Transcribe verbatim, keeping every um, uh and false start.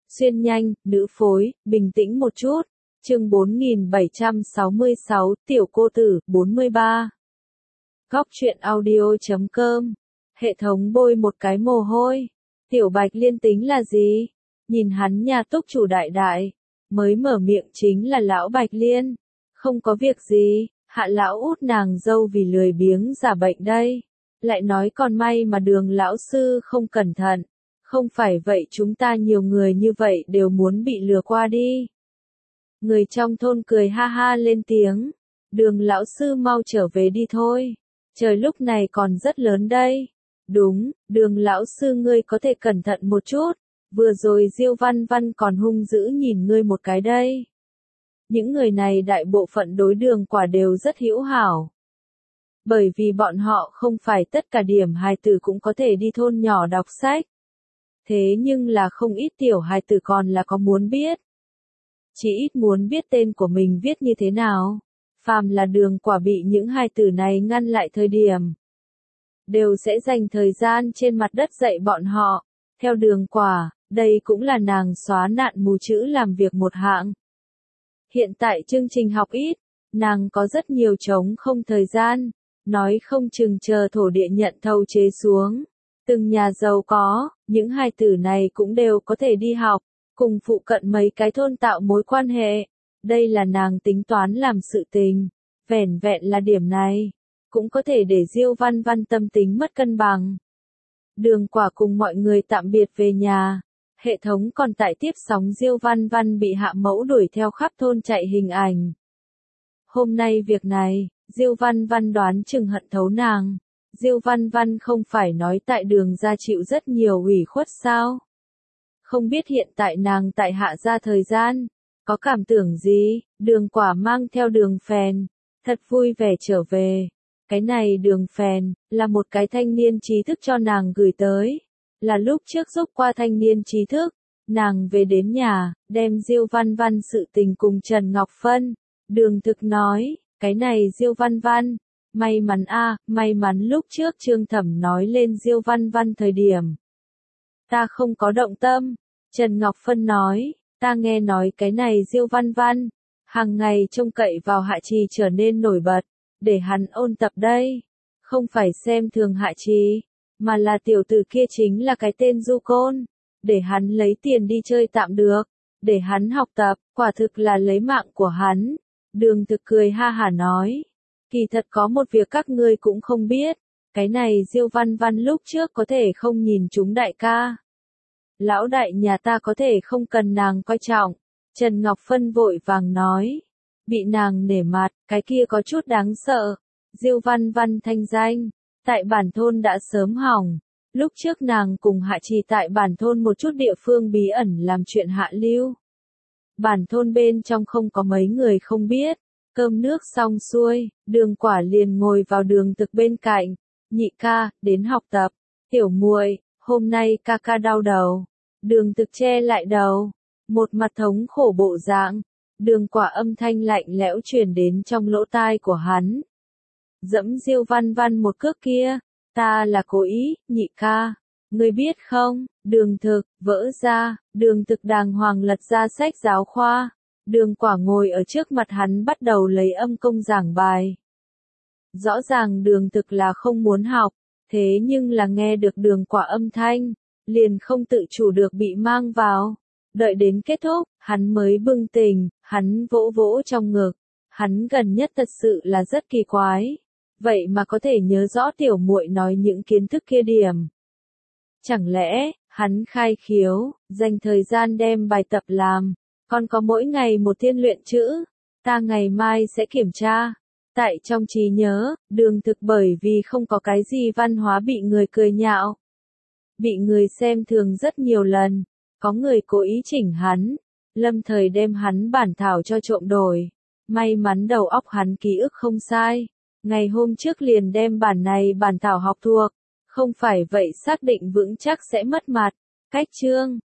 Xuyên nhanh, nữ phối, bình tĩnh một chút. Chương bốn nghìn bảy trăm sáu mươi sáu, tiểu cô tử, bốn mươi ba. Góc truyện audio chấm com. Hệ thống bôi một cái mồ hôi. Tiểu Bạch Liên tính là gì? Nhìn hắn nhà túc chủ đại đại. Mới mở miệng chính là lão Bạch Liên. Không có việc gì, hạ lão út nàng dâu vì lười biếng giả bệnh đây. Lại nói còn may mà Đường lão sư không cẩn thận. Không phải vậy chúng ta nhiều người như vậy đều muốn bị lừa qua đi. Người trong thôn cười ha ha lên tiếng. Đường lão sư mau trở về đi thôi. Trời lúc này còn rất lớn đây. Đúng, Đường lão sư ngươi có thể cẩn thận một chút. Vừa rồi Diêu Văn Văn còn hung dữ nhìn ngươi một cái đây. Những người này đại bộ phận đối Đường Quả đều rất hữu hảo. Bởi vì bọn họ không phải tất cả điểm hài tử cũng có thể đi thôn nhỏ đọc sách. Thế nhưng là không ít tiểu hài tử còn là có muốn biết. Chỉ ít muốn biết tên của mình viết như thế nào. Phàm là Đường Quả bị những hài tử này ngăn lại thời điểm. Đều sẽ dành thời gian trên mặt đất dạy bọn họ. Theo Đường Quả, đây cũng là nàng xóa nạn mù chữ làm việc một hạng. Hiện tại chương trình học ít, nàng có rất nhiều trống không thời gian. Nói không chừng chờ thổ địa nhận thầu chế xuống. Từng nhà giàu có, những hài tử này cũng đều có thể đi học, cùng phụ cận mấy cái thôn tạo mối quan hệ. Đây là nàng tính toán làm sự tình. Vẻn vẹn là điểm này, cũng có thể để Diêu Văn Văn tâm tính mất cân bằng. Đường Quả cùng mọi người tạm biệt về nhà. Hệ thống còn tải tiếp sóng Diêu Văn Văn bị hạ mẫu đuổi theo khắp thôn chạy hình ảnh. Hôm nay việc này, Diêu Văn Văn đoán chừng hận thấu nàng. Diêu Văn Văn không phải nói tại Đường gia chịu rất nhiều ủy khuất sao? Không biết hiện tại nàng tại hạ gia thời gian, có cảm tưởng gì? Đường Quả mang theo Đường Phèn, thật vui vẻ trở về. Cái này Đường Phèn, là một cái thanh niên trí thức cho nàng gửi tới. Là lúc trước giúp qua thanh niên trí thức, nàng về đến nhà, đem Diêu Văn Văn sự tình cùng Trần Ngọc Phân. Đường Thực nói, cái này Diêu Văn Văn. May mắn a, may mắn lúc trước Trương Thẩm nói lên Diêu Văn Văn thời điểm. Ta không có động tâm. Trần Ngọc Phân nói, ta nghe nói cái này Diêu Văn Văn. Hàng ngày trông cậy vào Hạ Trì trở nên nổi bật. Để hắn ôn tập đây. Không phải xem thường Hạ Trì. Mà là tiểu tử kia chính là cái tên du côn. Để hắn lấy tiền đi chơi tạm được. Để hắn học tập, quả thực là lấy mạng của hắn. Đường Thực cười ha hả nói. Kỳ thật có một việc các ngươi cũng không biết. Cái này Diêu Văn Văn lúc trước có thể không nhìn chúng đại ca. Lão đại nhà ta có thể không cần nàng coi trọng. Trần Ngọc Phân vội vàng nói. Bị nàng nể mặt, cái kia có chút đáng sợ. Diêu Văn Văn thanh danh, tại bản thôn đã sớm hỏng. Lúc trước nàng cùng Hạ Trì tại bản thôn một chút địa phương bí ẩn làm chuyện hạ lưu. Bản thôn bên trong không có mấy người không biết. Cơm nước xong xuôi, Đường Quả liền ngồi vào Đường Thực bên cạnh. Nhị ca, đến học tập. Tiểu muội, hôm nay ca ca đau đầu. Đường Thực che lại đầu. Một mặt thống khổ bộ dạng. Đường Quả âm thanh lạnh lẽo truyền đến trong lỗ tai của hắn. Dẫm Diêu Văn Văn một cước kia. Ta là cố ý, nhị ca. Ngươi biết không, Đường Thực, vỡ ra. Đường Thực đàng hoàng lật ra sách giáo khoa. Đường Quả ngồi ở trước mặt hắn bắt đầu lấy âm công giảng bài. Rõ ràng Đường Thực là không muốn học, thế nhưng là nghe được Đường Quả âm thanh, liền không tự chủ được bị mang vào. Đợi đến kết thúc, hắn mới bừng tỉnh, hắn vỗ vỗ trong ngực. Hắn gần nhất thật sự là rất kỳ quái. Vậy mà có thể nhớ rõ tiểu muội nói những kiến thức kia điểm. Chẳng lẽ, hắn khai khiếu, dành thời gian đem bài tập làm. Còn có mỗi ngày một thiên luyện chữ, ta ngày mai sẽ kiểm tra. Tại trong trí nhớ, Đường Thực bởi vì không có cái gì văn hóa bị người cười nhạo. Bị người xem thường rất nhiều lần, có người cố ý chỉnh hắn, lâm thời đem hắn bản thảo cho trộm đổi. May mắn đầu óc hắn ký ức không sai, ngày hôm trước liền đem bản này bản thảo học thuộc, không phải vậy xác định vững chắc sẽ mất mặt. Cách chương